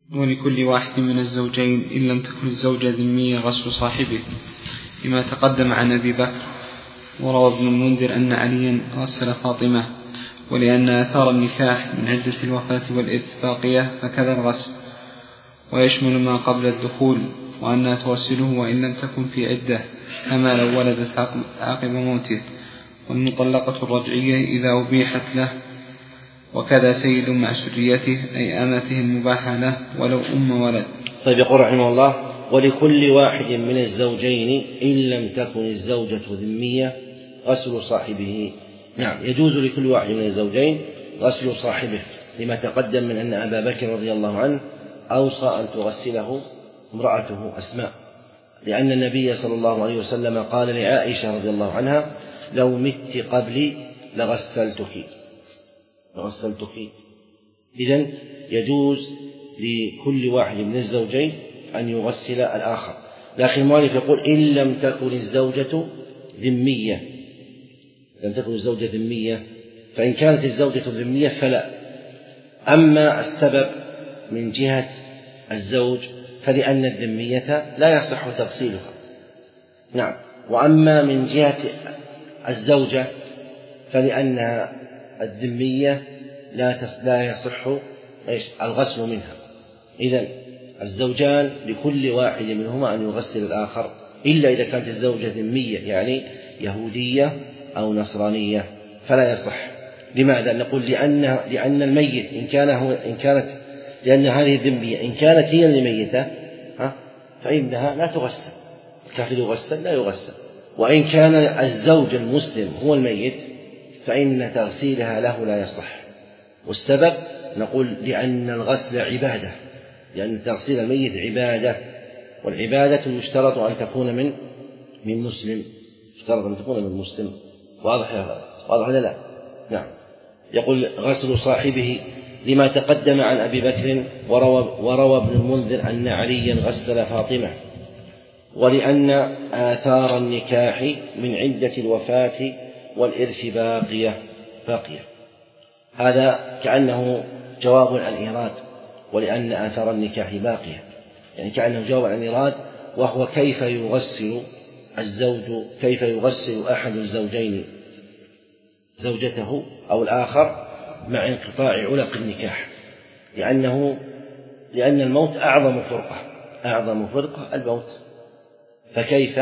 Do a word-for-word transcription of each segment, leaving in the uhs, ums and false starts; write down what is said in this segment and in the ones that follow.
ولكل واحد من الزوجين إن لم تكن الزوجة ذمية غسل صاحبه، لما تقدم عن أبي بكر. وروى ابن المنذر أن عليا غسل فاطمة، ولأن آثار النكاح من عدة الوفاة والإرث باقية فكذا الغسل، ويشمل ما قبل الدخول، وأنها تغسله وإن لم تكن في عدة كما لو ولدت عقب موته، والمطلقة الرجعية إذا أبيحت له، وكذا سيد مع سريته أي أمته المباحة له ولو أم ولد. طيب، يقول رحمه الله: ولكل واحد من الزوجين إن لم تكن الزوجة ذمية غسل صاحبه. نعم، يجوز لكل واحد من الزوجين غسل صاحبه، لما تقدم من أن أبا بكر رضي الله عنه أوصى أن تغسله امرأته أسماء، لأن النبي صلى الله عليه وسلم قال لعائشة رضي الله عنها: لو مت قبلي لغسلتك لغسلتك إذن يجوز لكل واحد من الزوجين أن يغسل الآخر، لكن المؤلف يقول: إن لم تكن الزوجة ذمية لم تكن الزوجة ذمية فإن كانت الزوجة ذمية فلا. أما السبب من جهة الزوج فلأن الذمية لا يصح تغسيلها. نعم. وأما من جهة الزوجة فلأنها الذمية لا يصح الغسل منها. إذن الزوجان لكل واحد منهما أن يغسل الآخر، إلا إذا كانت الزوجة ذمية يعني يهودية أو نصرانية فلا يصح. لماذا؟ نقول لأن لأن الميت إن كان هو إن كانت لأن هذه الذمية إن كانت هي الميتة فإنها لا تغسل، الكافر يغسل لا يغسل. وإن كان الزوج المسلم هو الميت فإن تغسيلها له لا يصح. والسبب نقول لأن الغسل عبادة، لأن تغسيل الميت عبادة، والعبادة يشترط أن تكون من من مسلم يشترط أن تكون من مسلم. واضح يا هذا؟ واضح ولا لا؟ نعم. يقول: غسل صاحبه، لما تقدم عن أبي بكر. وروى, وروى ابن المنذر أن عليا غسل فاطمة، ولأن آثار النكاح من عدة الوفاة والإرث باقية باقية هذا كأنه جواب عن إيراد، ولأن آثار النكاح باقية، يعني كأنه جواب عن إيراد، وهو كيف يغسل الزوج كيف يغسل أحد الزوجين زوجته أو الآخر مع انقطاع علق النكاح، لأنه لأن الموت أعظم فرقة أعظم فرقة الموت، فكيف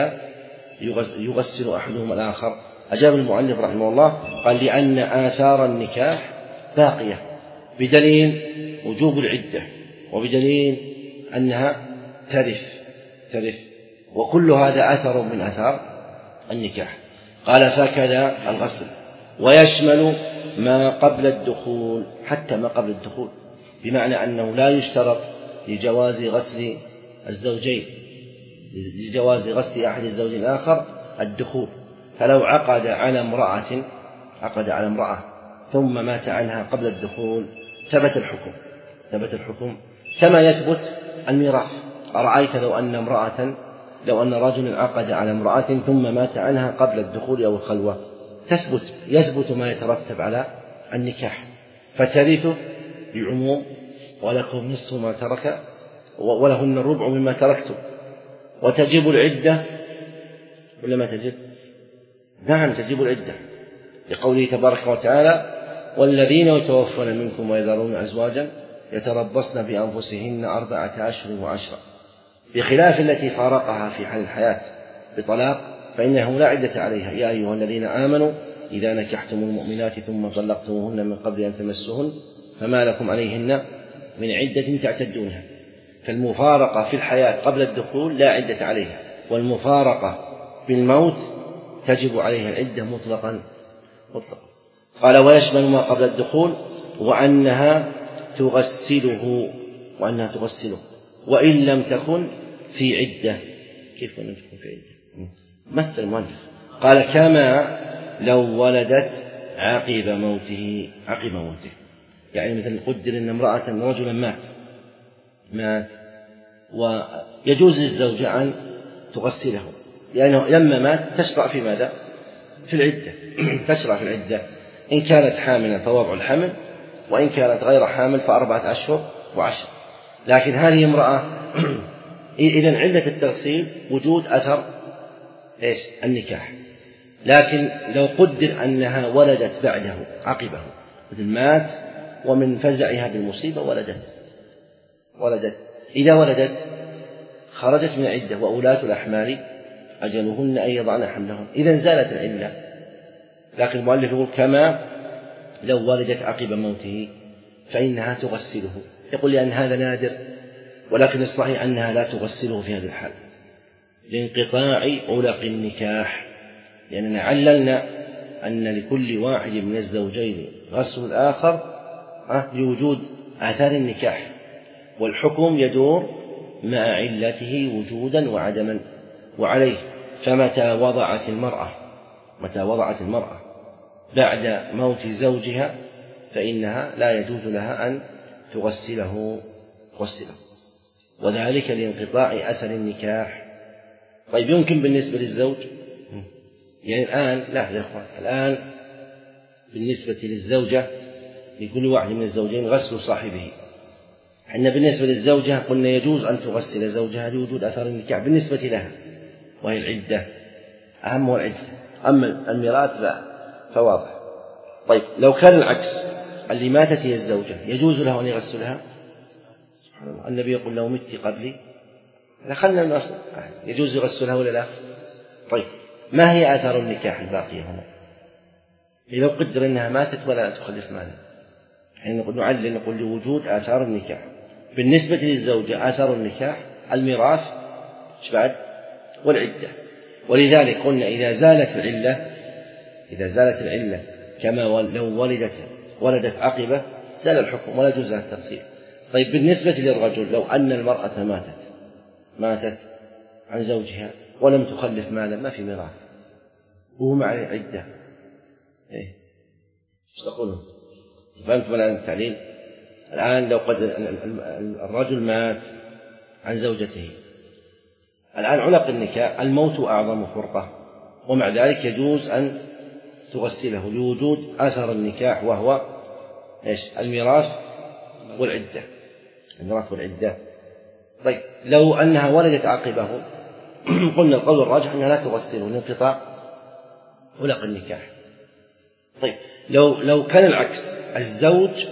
يغسل أحدهم الآخر؟ أجاب المؤلف رحمه الله قال: لأن آثار النكاح باقية، بدليل وجوب العدة، وبدليل أنها ترث ترث وكل هذا أثر من آثار النكاح. قال: فكذا الغسل، ويشمل ما قبل الدخول، حتى ما قبل الدخول، بمعنى أنه لا يشترط لجواز غسل الزوجين لجواز غسل أحد الزوجين الآخر الدخول. فلو عقد على امرأة عقد على امرأة ثم مات عنها قبل الدخول ثبت الحكم ثبت الحكم كما يثبت الميراث. أرأيت لو أن امرأة لو أن رجل عقد على امرأة ثم مات عنها قبل الدخول أو الخلوة، تثبت يثبت ما يترتب على النكاح، فترث بعموم: ولكم نصف ما ترك ولهن الربع مما تركتم. وتجب العدة ولا ما تجب؟ نعم تجب العدة، لقوله تبارك وتعالى: والذين يتوفون منكم ويذرون أزواجا يتربصن بأنفسهن أربعة أشهر وعشرة، بخلاف التي فارقها في حال الحياة بطلاق فإنه لا عدة عليها. يا أيها الذين آمنوا إذا نكحتم المؤمنات ثم طلقتموهن من قبل أن تمسوهن فما لكم عليهن من عدة تعتدونها. فالمفارقة في الحياة قبل الدخول لا عدة عليها، والمفارقة بالموت تجب عليها العدة مطلقا مطلقا. قال: ويشمل ما قبل الدخول، وأنها تغسله وأنها تغسله وإن لم تكن في عدة. كيف لم تكن في عدة؟ مثل المؤلف قال: كما لو ولدت عقب موته عقب موته يعني مثل قدر أن امرأة رجلا مات مات ويجوز للزوجة أن تغسله، لأنه لما مات تشرع في ماذا؟ في العدة تشرع في العدة، إن كانت حاملا فوضع الحمل، وإن كانت غير حامل فأربعة أشهر وعشر. لكن هذه امرأة إذن علة التغسيل وجود أثر إيش النكاح. لكن لو قدر أنها ولدت بعده عقبه، مثل مات ومن فزعها بالمصيبة ولدت ولدت إذا ولدت خرجت من عدة، وأولاة الأحمال أجلهن أن يضعن حملهن، إذن زالت العلة. لكن المؤلف يقول كما لو ولدت عقب موته فإنها تغسله، يقول لأن هذا نادر، ولكن الصحيح أنها لا تغسله في هذه الحال لانقطاع علق النكاح، لأننا عللنا أن لكل واحد من الزوجين غسل الآخر لوجود آثار النكاح، والحكم يدور مع علته وجودا وعدما. وعليه فمتى وضعت المرأة متى وضعت المرأة بعد موت زوجها فإنها لا يجوز لها أن تغسله تغسله وذلك لانقطاع أثر النكاح. طيب يمكن بالنسبة للزوج يعني الآن لا يا أخوان، الآن بالنسبة للزوجة لكل واحد من الزوجين غسل صاحبه. حنا بالنسبة للزوجة قلنا يجوز أن تغسل زوجها لوجود أثر النكاح بالنسبة لها، وهي العدة، أهم هو العدة. أما الميراث لا، فواضح. طيب لو كان العكس، اللي ماتت هي الزوجة يجوز له أن يغسلها؟ سبحان الله، النبي يقول لو مت قبلي لخلنا يجوز يغسلها ولا لا؟ طيب ما هي آثار النكاح الباقية هنا؟ لو قدر أنها ماتت ولا تخلف مالا، حين نقول نعلل نقول لوجود آثار النكاح. بالنسبة للزوجة آثار النكاح الميراث إيش بعد؟ والعدة. ولذلك قلنا إذا زالت العلة إذا زالت العلة كما لو ولدت ولدت عقبة زال الحكم ولا يجوز لها التغسيل. طيب بالنسبة للرجل لو أن المرأة ماتت ماتت عن زوجها ولم تخلف مالا، ما في ميراث وهو مع العدة، إيه إيش تقولون؟ فهمتم الآن التعليل؟ الآن لو قد الرجل مات عن زوجته، الآن علق النكاح الموت أعظم فرقة، ومع ذلك يجوز أن تغسله لوجود أثر النكاح وهو إيش؟ الميراث والعدة الميراث والعدة. طيب لو أنها ولدت عقبه قلنا القول الراجح أنها لا تغسله لانقطاع علق النكاح. طيب لو لو كان العكس، الزوج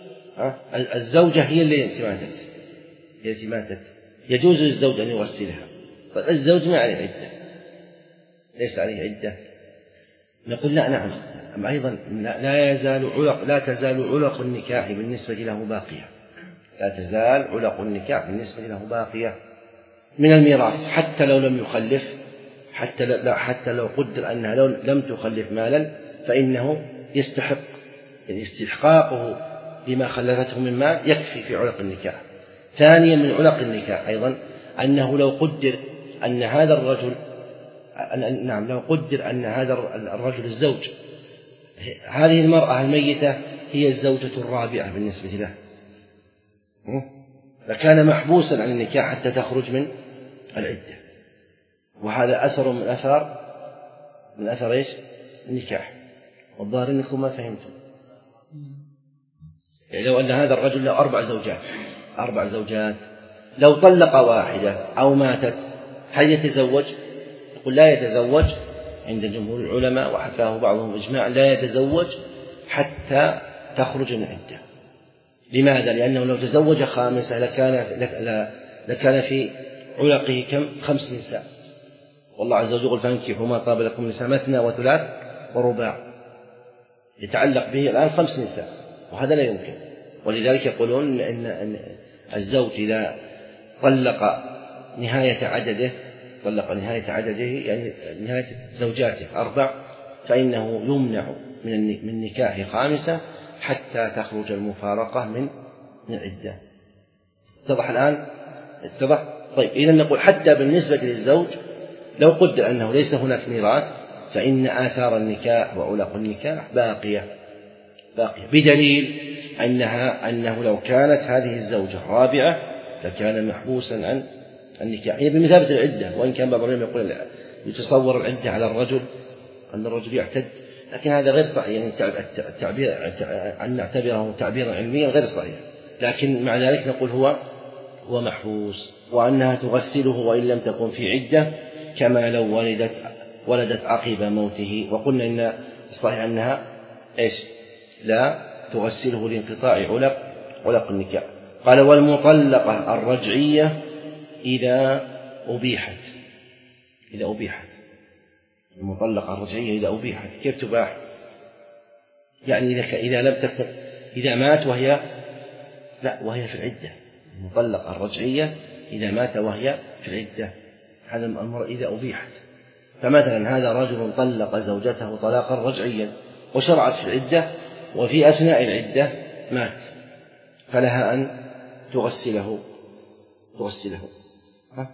الزوجة هي اللي ماتت هي التي ماتت يجوز للزوج أن يغسلها. طيب الزوج ما عليه عدة، ليس عليه عدة، نقول لا نعم أيضا لا يزال علق لا تزال علق النكاح بالنسبة له باقية لا تزال علق النكاح بالنسبة له باقية من الميراث، حتى لو لم يخلف، حتى لا حتى لو قدر أنها لو لم تخلف مالا فإنه يستحق استحقاقه بما خلفته من مال يكفي في علق النكاح. ثانيا من علق النكاح أيضا أنه لو قدر أن هذا الرجل نعم لو قدر أن هذا الرجل الزوج هذه المرأة الميتة هي الزوجة الرابعة بالنسبة له، فكان محبوسا عن النكاح حتى تخرج من العدة، وهذا أثر من أثار من أثر إيش؟ النكاح. والظاهر أنكم ما فهمتم. يعني لو أن هذا الرجل له أربع زوجات أربع زوجات لو طلق واحدة أو ماتت هل يتزوج؟ يقول لا يتزوج عند جمهور العلماء، وحكاه بعضهم إجماع لا يتزوج حتى تخرج من العدة. لماذا؟ لأنه لو تزوج خامسة لكان, لكان في علقه كم؟ خمس نساء، والله عز وجل يقول فانكحوا ما طاب لكم نساء مثنى وثلاث ورباع، يتعلق به الآن خمس نساء، وهذا لا يمكن. ولذلك يقولون أن الزوج إذا طلق نهاية عدده طلق نهاية عدده يعني نهاية زوجاته أربع فإنه يمنع من نكاح خامسة حتى تخرج المفارقة من العدة. اتضح الآن؟ اتضح؟ طيب إذا نقول حتى بالنسبة للزوج لو قدر أنه ليس هناك ميراث فإن آثار النكاح وعلق النكاح باقية باقية بدليل أنها أنه لو كانت هذه الزوجة رابعة لكان محبوسا عن النكاح. هي بمثابة العدة، وإن كان بعض العلماء يقول يتصور العدة على الرجل أن الرجل يعتد، لكن هذا غير صحيح، يعني التعبير أن نعتبره تعبيرا علميا غير صحيح، لكن مع ذلك نقول هو ومحبوس، وأنها تغسله وإن لم تكن في عدة كما لو ولدت ولدت عقب موته. وقلنا إن الصحيح أنها إيش لا تغسله لانقطاع علق علق النكاح. قال والمطلقة الرجعية إذا أبيحت إذا أبيحت المطلقة الرجعية إذا أبيحت كيف تباح؟ يعني إذا إذا لم تكن إذا مات وهي لا وهي في العدة. المطلقة الرجعية إذا مات وهي في العدة، هذا الأمر إذا أبيحت. فمثلا هذا رجل طلق زوجته طلاقا رجعيا وشرعت في العدة، وفي أثناء العدة مات، فلها أن تغسله تغسله ها؟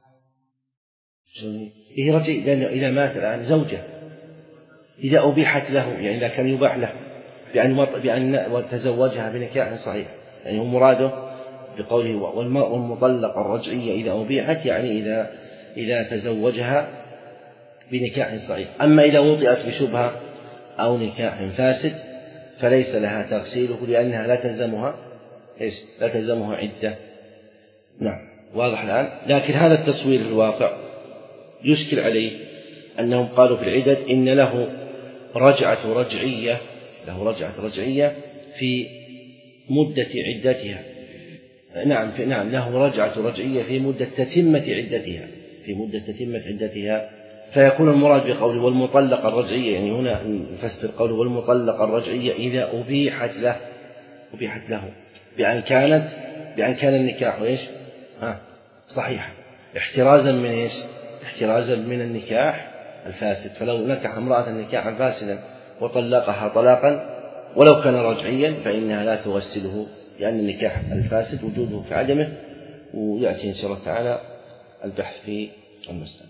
إيه رجعي؟ لأنه إذا مات الآن زوجة إذا أبيحت له، يعني إذا كان يباح له بأن بأن تزوجها بنكاح صحيح، يعني هو مراده بقوله والمطلقة الرجعية إذا أبيحت، يعني إذا إذا تزوجها بنكاح صحيح. أما إذا وطئت بشبهة أو نكاح فاسد فليس لها تغسيله، لأنها لا تلزمها إيش لا تلزمها عدة. نعم واضح الآن. لكن هذا التصوير في الواقع يشكل عليه أنهم قالوا في العدد إن له رجعة رجعية له رجعة رجعية في مدة عدتها. نعم في نعم له رجعة رجعية في مدة تتمة عدتها في مدة تتمة عدتها فيكون المراد بقوله والمطلقة الرجعية، يعني هنا نفسر قوله والمطلقة الرجعية إذا أبيحت له أبيحت له بأن كانت بأن كان النكاح إيش ها صحيحا، احترازا من إيش احترازا من النكاح الفاسد. فلو نكح امرأة نكاحا فاسدا وطلقها طلاقا ولو كان رجعيا فإنها لا تغسله، لأن النكاح الفاسد وجوده في عدمه. ويأتي إن شاء الله تعالى البحث في المسألة.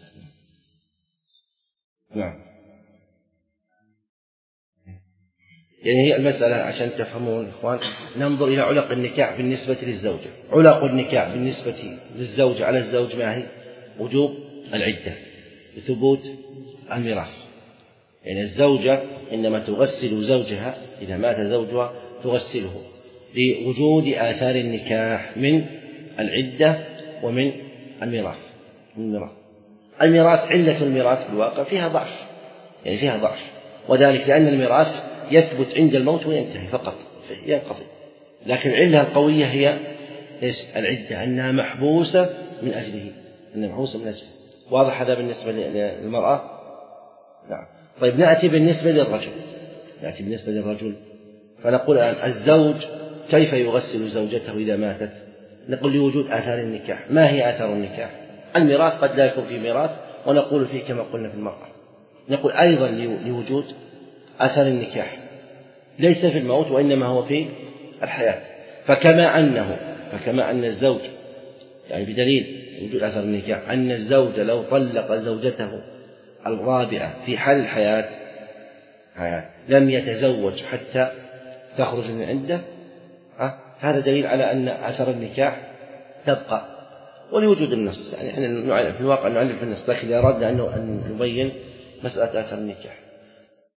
نعم يعني هي المسألة عشان تفهمون الإخوان ننظر إلى علق النكاح بالنسبة للزوجة. علق النكاح بالنسبة للزوج على الزوج ما هي؟ وجوب العدة بثبوت الميراث. يعني الزوجة إنما تغسل زوجها إذا مات زوجها تغسله لوجود آثار النكاح من العدة ومن الميراث. الميراث الميراث علة الميراث في الواقع فيها ضعف، يعني فيها ضعف، وذلك لأن الميراث يثبت عند الموت وينتهي فقط ينقضي. لكن العلة القوية هي إيش العدة، أنها محبوسة من أجله أنها محبوسة من أجله. واضح هذا بالنسبة للمرأة. نعم. طيب نأتي بالنسبة للرجل نأتي بالنسبة للرجل فنقول الآن الزوج كيف يغسل زوجته إذا ماتت؟ نقول لوجود آثار النكاح. ما هي آثار النكاح؟ الميراث قد لا يكون فيه ميراث، ونقول فيه كما قلنا في المرأة. نقول أيضا لوجود آثار النكاح ليس في الموت وإنما هو في الحياة. فكما أنه فكما أن الزوج يعني بدليل وجود آثار النكاح أن الزوج لو طلق زوجته الرابعة في حال الحياة حياة لم يتزوج حتى تخرج من عنده، هذا دليل على أن آثار النكاح تبقى ولوجود النص. يعني احنا في الواقع نعلم في النص، لكن أردنا أن نبين مسألة آثار النكاح.